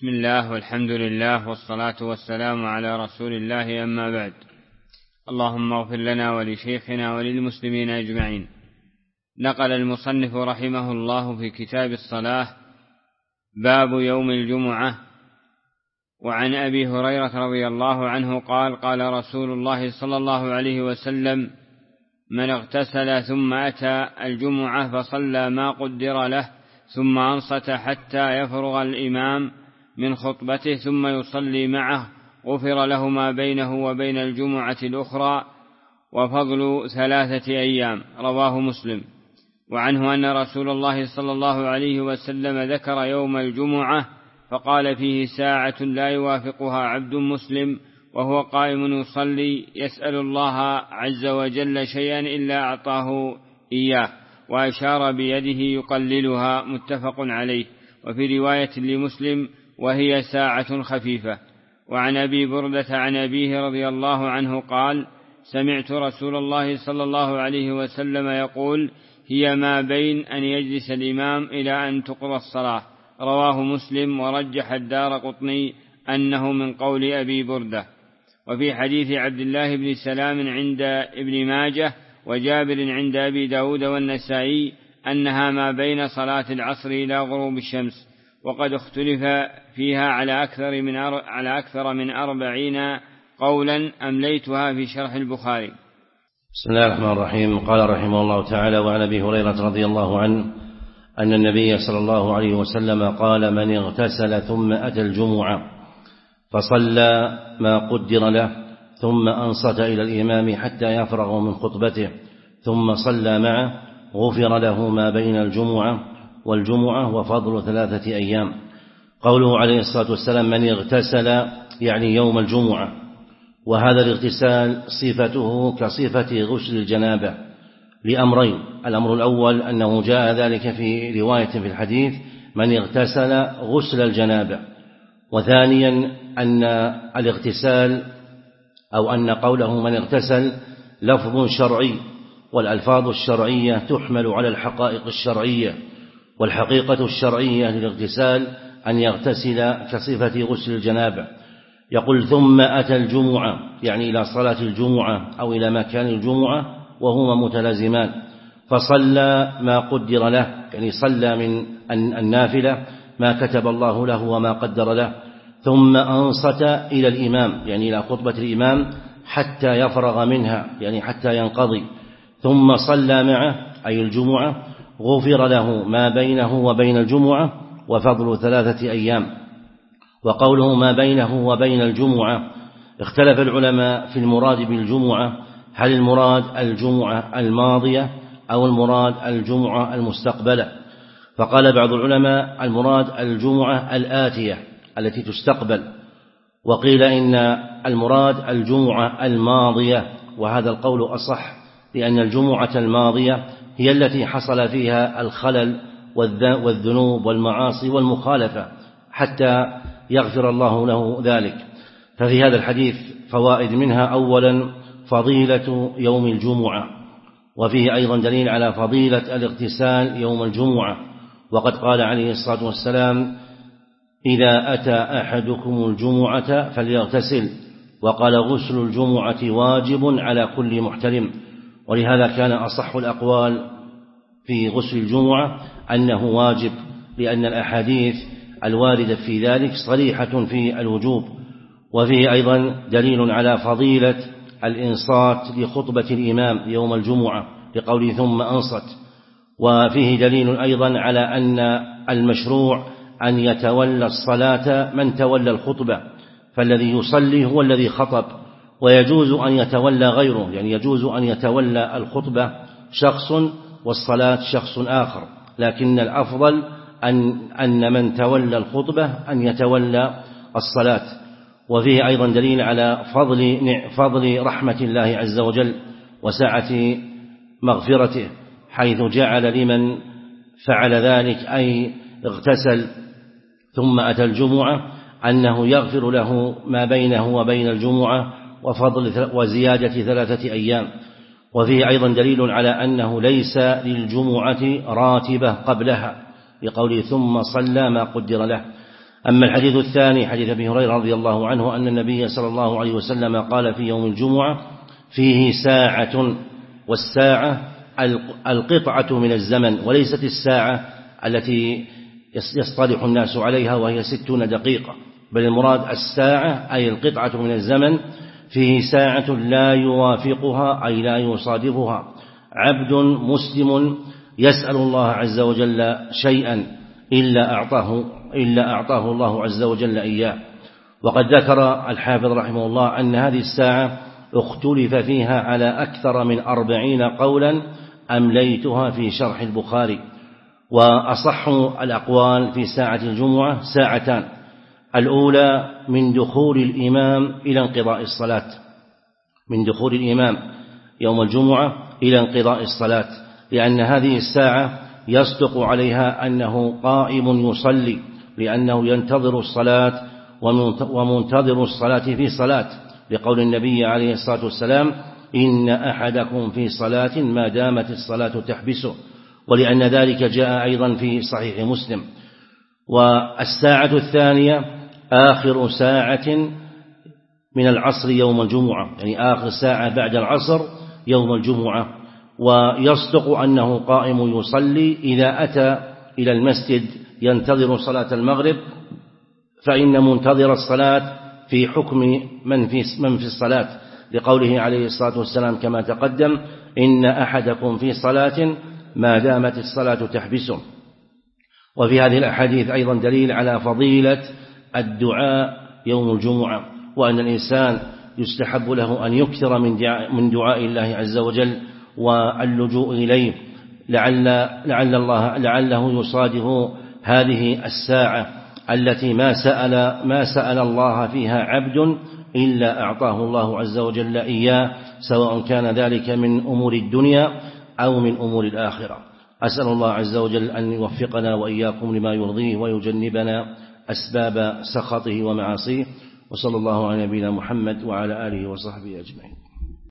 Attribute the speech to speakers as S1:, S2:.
S1: بسم الله والحمد لله والصلاة والسلام على رسول الله، أما بعد. اللهم اغفر لنا ولشيخنا وللمسلمين أجمعين. نقل المصنف رحمه الله في كتاب الصلاة باب يوم الجمعة. وعن أبي هريرة رضي الله عنه قال: قال رسول الله صلى الله عليه وسلم: من اغتسل ثم أتى الجمعة فصلى ما قدر له ثم أنصت حتى يفرغ الإمام من خطبته ثم يصلي معه غفر له ما بينه وبين الجمعة الأخرى وفضل 3 أيام. رواه مسلم. وعنه أن رسول الله صلى الله عليه وسلم ذكر يوم الجمعة فقال فيه: ساعة لا يوافقها عبد مسلم وهو قائم يصلي يسأل الله عز وجل شيئا إلا أعطاه إياه، وأشار بيده يقللها. متفق عليه. وفي رواية لمسلم: وهي ساعة خفيفة. وعن أبي بردة عن أبيه رضي الله عنه قال: سمعت رسول الله صلى الله عليه وسلم يقول: هي ما بين أن يجلس الإمام إلى أن تقضى الصلاة. رواه مسلم. ورجح الدارقطني أنه من قول أبي بردة. وفي حديث عبد الله بن سلام عند ابن ماجه وجابر عند أبي داود والنسائي أنها ما بين صلاة العصر إلى غروب الشمس، وقد اختلف فيها على أكثر من 40 قولا أمليتها في شرح البخاري.
S2: بسم الله الرحمن الرحيم. قال رحمه الله تعالى: وعن أبي هريرة رضي الله عنه أن النبي صلى الله عليه وسلم قال: من اغتسل ثم أتى الجمعة فصلى ما قدر له ثم أنصت إلى الإمام حتى يفرغ من خطبته ثم صلى معه غفر له ما بين الجمعة والجمعة وفضل 3 أيام. قوله عليه الصلاة والسلام: من اغتسل يعني يوم الجمعة، وهذا الاغتسال صفته كصفة غسل الجنابة لأمرين: الأمر الأول أنه جاء ذلك في رواية في الحديث: من اغتسل غسل الجنابة. وثانيا أن الاغتسال أو أن قوله من اغتسل لفظ شرعي، والألفاظ الشرعية تحمل على الحقائق الشرعية، والحقيقة الشرعية للاغتسال أن يغتسل كصفة غسل الجنابة. يقول: ثم أتى الجمعة يعني إلى صلاة الجمعة أو إلى مكان الجمعة وهما متلازمان، فصلى ما قدر له يعني صلى من النافلة ما كتب الله له وما قدر له، ثم أنصت إلى الإمام يعني إلى خطبة الإمام حتى يفرغ منها يعني حتى ينقضي، ثم صلى معه أي الجمعة غفر له ما بينه وبين الجمعة وفضل 3 أيام. وقوله ما بينه وبين الجمعة اختلف العلماء في المراد بالجمعة، هل المراد الجمعة الماضية أو المراد الجمعة المستقبلة؟ فقال بعض العلماء المراد الجمعة الآتية التي تستقبل، وقيل إن المراد الجمعة الماضية، وهذا القول أصح، لأن الجمعة الماضية هي التي حصل فيها الخلل والذنوب والمعاصي والمخالفة حتى يغفر الله له ذلك. ففي هذا الحديث فوائد، منها أولا فضيلة يوم الجمعة، وفيه أيضا دليل على فضيلة الاغتسال يوم الجمعة، وقد قال عليه الصلاة والسلام: إذا أتى أحدكم الجمعة فليغتسل، وقال: غسل الجمعة واجب على كل محتلم. ولهذا كان أصح الأقوال في غسل الجمعة أنه واجب، لأن الأحاديث الواردة في ذلك صريحة في الوجوب. وفيه أيضا دليل على فضيلة الإنصات لخطبة الإمام يوم الجمعة لقوله ثم أنصت. وفيه دليل أيضا على أن المشروع أن يتولى الصلاة من تولى الخطبة، فالذي يصلي هو الذي خطب، ويجوز أن يتولى غيره، يعني يجوز أن يتولى الخطبة شخص والصلاة شخص آخر، لكن الأفضل أن من تولى الخطبة أن يتولى الصلاة. وفيه أيضا دليل على فضل رحمة الله عز وجل وسعة مغفرته، حيث جعل لمن فعل ذلك أي اغتسل ثم أتى الجمعة أنه يغفر له ما بينه وبين الجمعة وزيادة 3 أيام. وفيه أيضا دليل على أنه ليس للجمعة راتبة قبلها، بقوله ثم صلى ما قدر له، أما الحديث الثاني حديث أبي هريرة رضي الله عنه أن النبي صلى الله عليه وسلم قال في يوم الجمعة فيه ساعة، والساعة القطعة من الزمن، وليست الساعة التي يصطلح الناس عليها وهي 60 دقيقة، بل المراد الساعة أي القطعة من الزمن فيه ساعة لا يوافقها أي لا يصادفها عبد مسلم يسأل الله عز وجل شيئا إلا أعطاه الله عز وجل إياه. وقد ذكر الحافظ رحمه الله أن هذه الساعة اختلف فيها على أكثر من 40 قولا أمليتها في شرح البخاري. وأصح الأقوال في ساعة الجمعة ساعتان: الأولى من دخول الإمام إلى انقضاء الصلاة، من دخول الإمام يوم الجمعة إلى انقضاء الصلاة، لأن هذه الساعة يصدق عليها أنه قائم يصلي، لأنه ينتظر الصلاة ومنتظر الصلاة في صلاة، لقول النبي عليه الصلاة والسلام: إن أحدكم في صلاة ما دامت الصلاة تحبسه، ولأن ذلك جاء أيضا في صحيح مسلم. والساعة الثانية آخر ساعة من العصر يوم الجمعة، يعني آخر ساعة بعد العصر يوم الجمعة، ويصدق أنه قائم يصلي إذا أتى إلى المسجد ينتظر صلاة المغرب، فإن منتظر الصلاة في حكم من في الصلاة، لقوله عليه الصلاة والسلام كما تقدم: إن أحدكم في صلاة ما دامت الصلاة تحبسه. وفي هذه الأحاديث أيضا دليل على فضيلة الدعاء يوم الجمعة، وأن الإنسان يستحب له أن يكثر من دعاء الله عز وجل واللجوء إليه، لعله يصادف هذه الساعة التي ما سأل الله فيها عبد إلا أعطاه الله عز وجل إياه، سواء كان ذلك من أمور الدنيا أو من أمور الآخرة. أسأل الله عز وجل أن يوفقنا وإياكم لما يرضيه ويجنبنا أسباب سخطه ومعاصيه، وصلى الله على نبينا محمد وعلى آله وصحبه أجمعين.